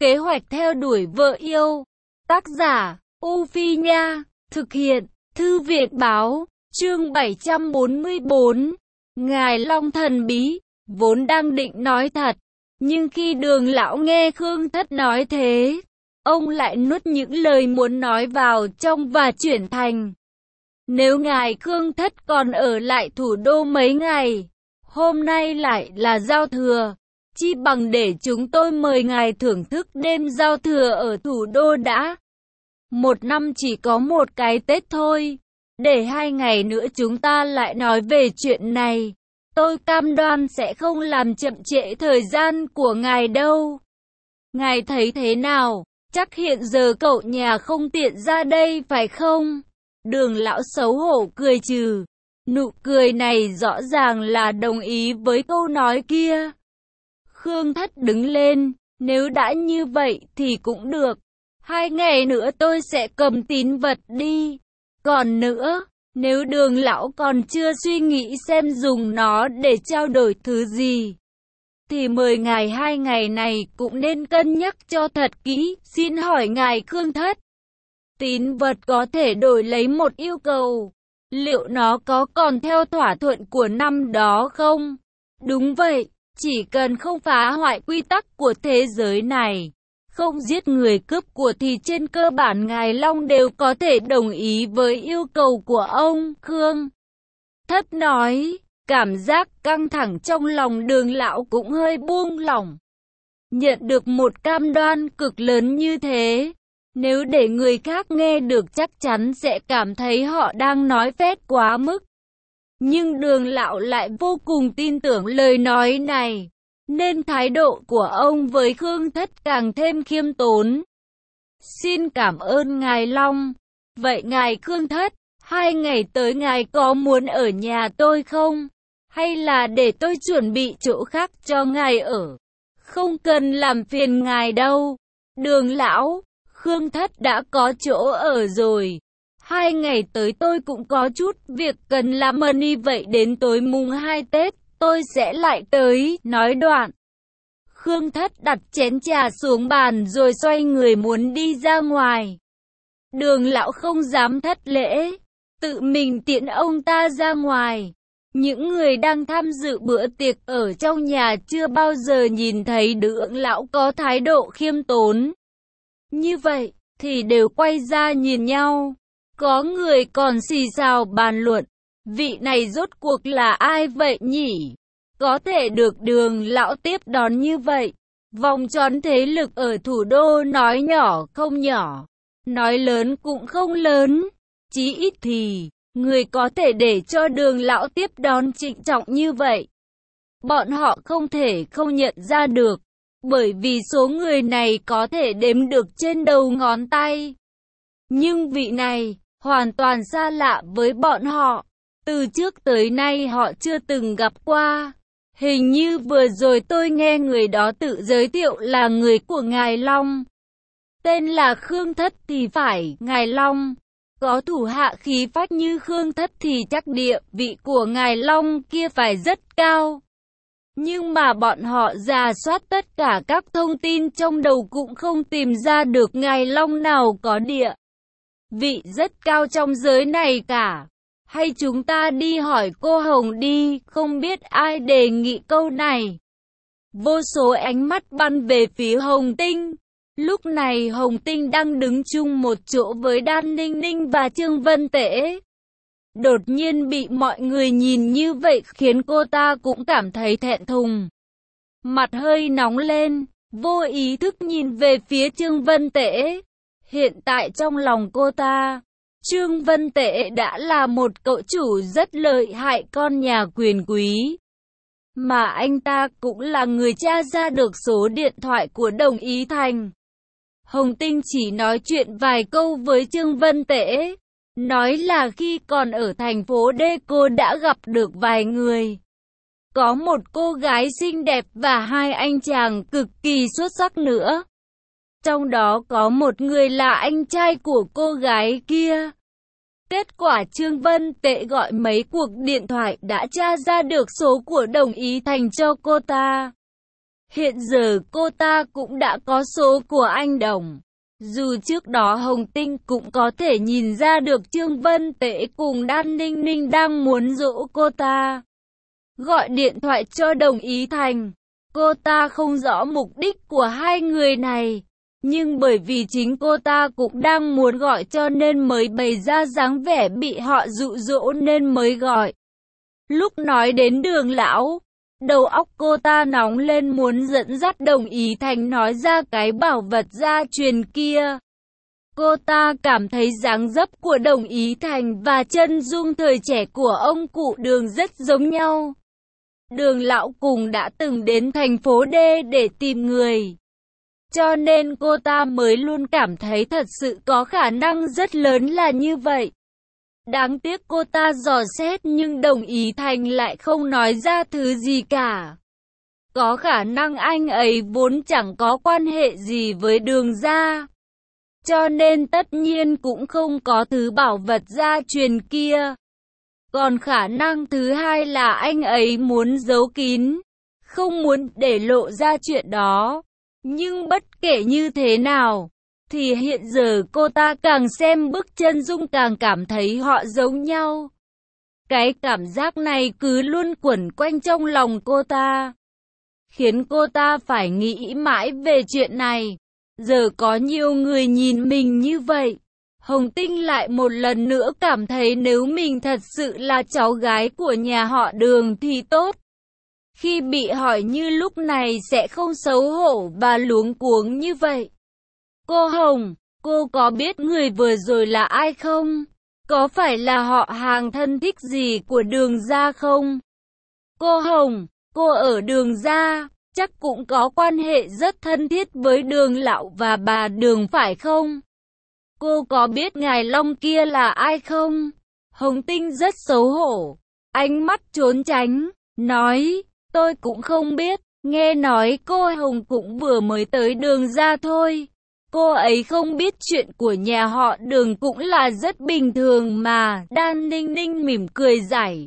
Kế hoạch theo đuổi vợ yêu. Tác giả, U Phi Nha. Thực hiện, Thư viện Báo. Chương 744. Ngài Long thần bí. Vốn đang định nói thật, nhưng khi Đường lão nghe Khương Thất nói thế, ông lại nuốt những lời muốn nói vào trong và chuyển thành: nếu ngài Khương Thất còn ở lại thủ đô mấy ngày, hôm nay lại là giao thừa, chi bằng để chúng tôi mời ngài thưởng thức đêm giao thừa ở thủ đô đã. Một năm chỉ có một cái Tết thôi, để 2 ngày nữa chúng ta lại nói về chuyện này. Tôi cam đoan sẽ không làm chậm trễ thời gian của ngài đâu. Ngài thấy thế nào? Chắc hiện giờ cậu nhà không tiện ra đây phải không? Đường lão xấu hổ cười trừ. Nụ cười này rõ ràng là đồng ý với câu nói kia. Khương Thất đứng lên. Nếu đã như vậy thì cũng được. 2 ngày nữa tôi sẽ cầm tín vật đi. Còn nữa, nếu Đường lão còn chưa suy nghĩ xem dùng nó để trao đổi thứ gì, thì mời ngài 2 ngày này cũng nên cân nhắc cho thật kỹ. Xin hỏi ngài Khương Thất, tín vật có thể đổi lấy một yêu cầu, liệu nó có còn theo thỏa thuận của năm đó không? Đúng vậy, chỉ cần không phá hoại quy tắc của thế giới này, không giết người cướp của thì trên cơ bản ngài Long đều có thể đồng ý với yêu cầu của ông. Khương Thất nói. Cảm giác căng thẳng trong lòng Đường lão cũng hơi buông lỏng. Nhận được một cam đoan cực lớn như thế, nếu để người khác nghe được chắc chắn sẽ cảm thấy họ đang nói phét quá mức. Nhưng Đường lão lại vô cùng tin tưởng lời nói này, nên thái độ của ông với Khương Thất càng thêm khiêm tốn. Xin cảm ơn ngài Long. Vậy ngài Khương Thất, 2 ngày tới ngài có muốn ở nhà tôi không? Hay là để tôi chuẩn bị chỗ khác cho ngài ở? Không cần làm phiền ngài đâu. Đường lão, Khương Thất đã có chỗ ở rồi. 2 ngày tới tôi cũng có chút việc cần làm y vậy đến tối mùng 2 Tết, tôi sẽ lại tới. Nói đoạn, Khương Thất đặt chén trà xuống bàn rồi xoay người muốn đi ra ngoài. Đường lão không dám thất lễ, tự mình tiễn ông ta ra ngoài. Những người đang tham dự bữa tiệc ở trong nhà chưa bao giờ nhìn thấy Đường lão có thái độ khiêm tốn như vậy, thì đều quay ra nhìn nhau. Có người còn xì xào bàn luận, vị này rốt cuộc là ai vậy nhỉ? Có thể được Đường lão tiếp đón như vậy. Vòng tròn thế lực ở thủ đô nói nhỏ không nhỏ, nói lớn cũng không lớn. Chí ít thì người có thể để cho Đường lão tiếp đón trịnh trọng như vậy, bọn họ không thể không nhận ra được, bởi vì số người này có thể đếm được trên đầu ngón tay. Nhưng vị này hoàn toàn xa lạ với bọn họ, từ trước tới nay họ chưa từng gặp qua. Hình như vừa rồi tôi nghe người đó tự giới thiệu là người của ngài Long, tên là Khương Thất thì phải. Ngài Long có thủ hạ khí phách như Khương Thất thì chắc địa vị của ngài Long kia phải rất cao. Nhưng mà bọn họ rà soát tất cả các thông tin trong đầu cũng không tìm ra được ngài Long nào có địa vị rất cao trong giới này cả. Hay chúng ta đi hỏi cô Hồng đi, không biết ai đề nghị câu này. Vô số ánh mắt bắn về phía Hồng Tinh. Lúc này Hồng Tinh đang đứng chung một chỗ với Đan Ninh Ninh và Trương Vân Tễ. Đột nhiên bị mọi người nhìn như vậy khiến cô ta cũng cảm thấy thẹn thùng. Mặt hơi nóng lên, vô ý thức nhìn về phía Trương Vân Tễ. Hiện tại trong lòng cô ta, Trương Vân Tễ đã là một cậu chủ rất lợi hại con nhà quyền quý. Mà anh ta cũng là người tra ra được số điện thoại của Đồng Ý Thành. Hồng Tinh chỉ nói chuyện vài câu với Trương Vân Tễ, nói là khi còn ở thành phố D cô đã gặp được vài người. Có một cô gái xinh đẹp và 2 anh chàng cực kỳ xuất sắc nữa. Trong đó có một người là anh trai của cô gái kia. Kết quả Trương Vân Tễ gọi mấy cuộc điện thoại đã tra ra được số của Đồng Ý Thành cho cô ta. Hiện giờ cô ta cũng đã có số của anh Đồng. Dù trước đó Hồng Tinh cũng có thể nhìn ra được Trương Vân Tễ cùng Đan Ninh Ninh đang muốn dỗ cô ta. Gọi điện thoại cho Đồng Ý Thành. Cô ta không rõ mục đích của hai người này. Nhưng bởi vì chính cô ta cũng đang muốn gọi cho nên mới bày ra dáng vẻ bị họ dụ dỗ nên mới gọi. Lúc nói đến Đường lão, đầu óc cô ta nóng lên muốn dẫn dắt Đồng Ý Thành nói ra cái bảo vật gia truyền kia. Cô ta cảm thấy dáng dấp của Đồng Ý Thành và chân dung thời trẻ của ông cụ Đường rất giống nhau. Đường lão cùng đã từng đến thành phố D để tìm người. Cho nên cô ta mới luôn cảm thấy thật sự có khả năng rất lớn là như vậy. Đáng tiếc cô ta dò xét nhưng Đồng Ý Thành lại không nói ra thứ gì cả. Có khả năng anh ấy vốn chẳng có quan hệ gì với Đường gia. Cho nên tất nhiên cũng không có thứ bảo vật gia truyền kia. Còn khả năng thứ hai là anh ấy muốn giấu kín, không muốn để lộ ra chuyện đó. Nhưng bất kể như thế nào, thì hiện giờ cô ta càng xem bức chân dung càng cảm thấy họ giống nhau. Cái cảm giác này cứ luôn quẩn quanh trong lòng cô ta, khiến cô ta phải nghĩ mãi về chuyện này. Giờ có nhiều người nhìn mình như vậy, Hồng Tinh lại một lần nữa cảm thấy nếu mình thật sự là cháu gái của nhà họ Đường thì tốt. Khi bị hỏi như lúc này sẽ không xấu hổ và luống cuống như vậy. Cô Hồng, cô có biết người vừa rồi là ai không? Có phải là họ hàng thân thích gì của Đường gia không? Cô Hồng, cô ở Đường gia, chắc cũng có quan hệ rất thân thiết với Đường lão và bà Đường phải không? Cô có biết ngài Long kia là ai không? Hồng Tinh rất xấu hổ, ánh mắt trốn tránh, nói, tôi cũng không biết, nghe nói cô Hồng cũng vừa mới tới Đường gia thôi. Cô ấy không biết chuyện của nhà họ Đường cũng là rất bình thường mà. Đan Ninh Ninh mỉm cười giải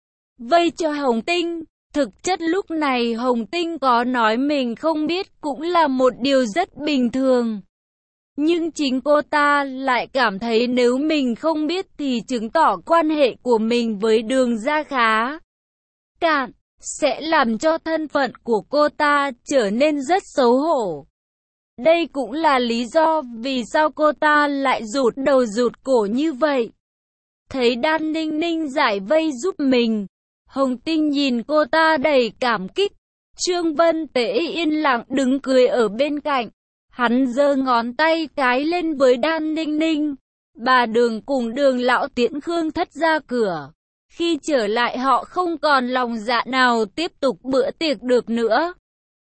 vây cho Hồng Tinh. Thực chất lúc này Hồng Tinh có nói mình không biết cũng là một điều rất bình thường. Nhưng chính cô ta lại cảm thấy nếu mình không biết thì chứng tỏ quan hệ của mình với Đường gia khá cạn, sẽ làm cho thân phận của cô ta trở nên rất xấu hổ. Đây cũng là lý do vì sao cô ta lại rụt đầu rụt cổ như vậy. Thấy Đan Ninh Ninh giải vây giúp mình, Hồng Tinh nhìn cô ta đầy cảm kích. Trương Vân Tế yên lặng đứng cười ở bên cạnh. Hắn giơ ngón tay cái lên với Đan Ninh Ninh. Bà Đường cùng Đường lão tiễn Khương Thất ra cửa. Khi trở lại họ không còn lòng dạ nào tiếp tục bữa tiệc được nữa.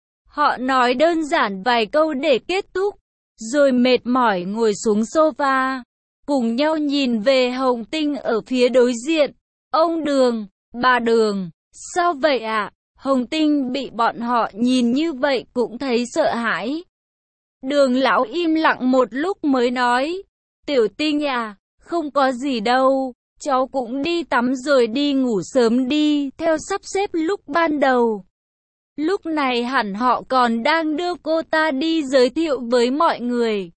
Họ nói đơn giản vài câu để kết thúc, rồi mệt mỏi ngồi xuống sofa, cùng nhau nhìn về Hồng Tinh ở phía đối diện. Ông Đường, bà Đường, sao vậy ạ? Hồng Tinh bị bọn họ nhìn như vậy cũng thấy sợ hãi. Đường lão im lặng một lúc mới nói, Tiểu Tinh à, không có gì đâu, cháu cũng đi tắm rồi đi ngủ sớm đi, theo sắp xếp lúc ban đầu. Lúc này hẳn họ còn đang đưa cô ta đi giới thiệu với mọi người.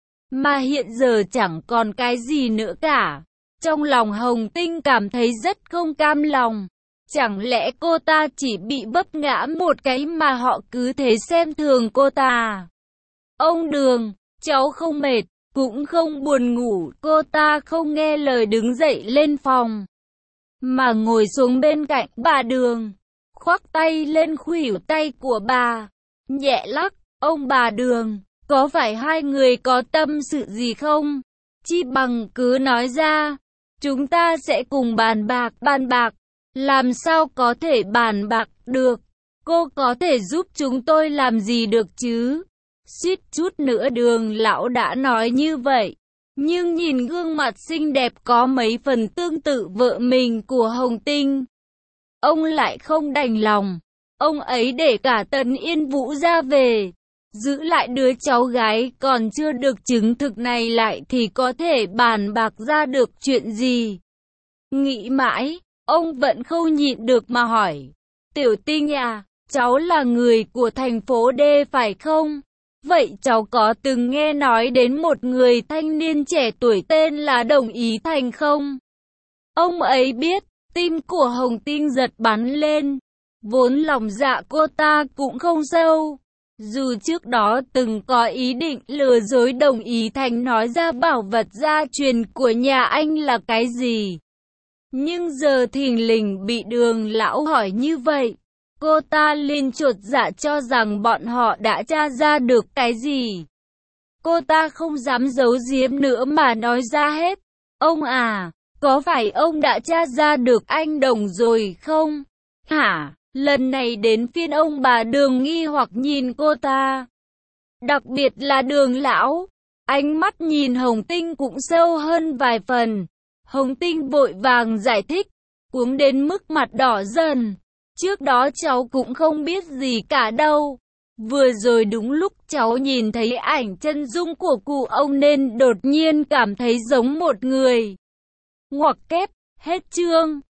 Mà hiện giờ chẳng còn cái gì nữa cả. Trong lòng Hồng Tinh cảm thấy rất không cam lòng. Chẳng lẽ cô ta chỉ bị vấp ngã một cái mà họ cứ thế xem thường cô ta? Ông Đường, cháu không mệt, cũng không buồn ngủ. Cô ta không nghe lời đứng dậy lên phòng, mà ngồi xuống bên cạnh bà Đường, khoác tay lên khuỷu tay của bà, nhẹ lắc. Ông bà Đường, có phải hai người có tâm sự gì không? Chi bằng cứ nói ra, chúng ta sẽ cùng bàn bạc. Bàn bạc? Làm sao có thể bàn bạc được? Cô có thể giúp chúng tôi làm gì được chứ? Suýt chút nữa Đường lão đã nói như vậy. Nhưng nhìn gương mặt xinh đẹp có mấy phần tương tự vợ mình của Hồng Tinh, ông lại không đành lòng. Ông ấy để cả Tần Yên Vũ ra về, giữ lại đứa cháu gái còn chưa được chứng thực này lại thì có thể bàn bạc ra được chuyện gì. Nghĩ mãi, ông vẫn không nhịn được mà hỏi, Tiểu Tinh à, cháu là người của thành phố D phải không? Vậy cháu có từng nghe nói đến một người thanh niên trẻ tuổi tên là Đồng Ý Thành không? Ông ấy biết, tim của Hồng Tinh giật bắn lên. Vốn lòng dạ cô ta cũng không sâu. Dù trước đó từng có ý định lừa dối Đồng Ý Thành nói ra bảo vật gia truyền của nhà anh là cái gì. Nhưng giờ thình lình bị Đường lão hỏi như vậy, cô ta liền chột dạ cho rằng bọn họ đã tra ra được cái gì. Cô ta không dám giấu giếm nữa mà nói ra hết. Ông à, có phải ông đã tra ra được anh Đồng rồi không? Hả? Lần này đến phiên ông bà Đường nghi hoặc nhìn cô ta. Đặc biệt là Đường lão. Ánh mắt nhìn Hồng Tinh cũng sâu hơn vài phần. Hồng Tinh vội vàng giải thích, cuống đến mức mặt đỏ dần. Trước đó cháu cũng không biết gì cả đâu. Vừa rồi đúng lúc cháu nhìn thấy ảnh chân dung của cụ ông nên đột nhiên cảm thấy giống một người. Ngoặc kép, hết chương.